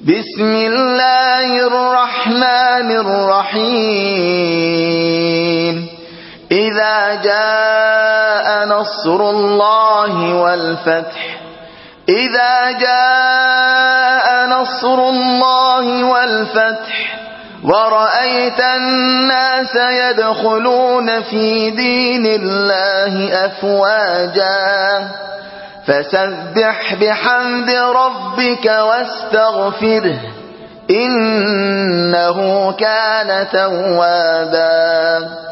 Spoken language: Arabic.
بسم الله الرحمن الرحيم إذا جاء نصر الله والفتح ورأيت الناس يدخلون في دين الله أفواجا فسبح بحمد ربك واستغفره إنه كان توابا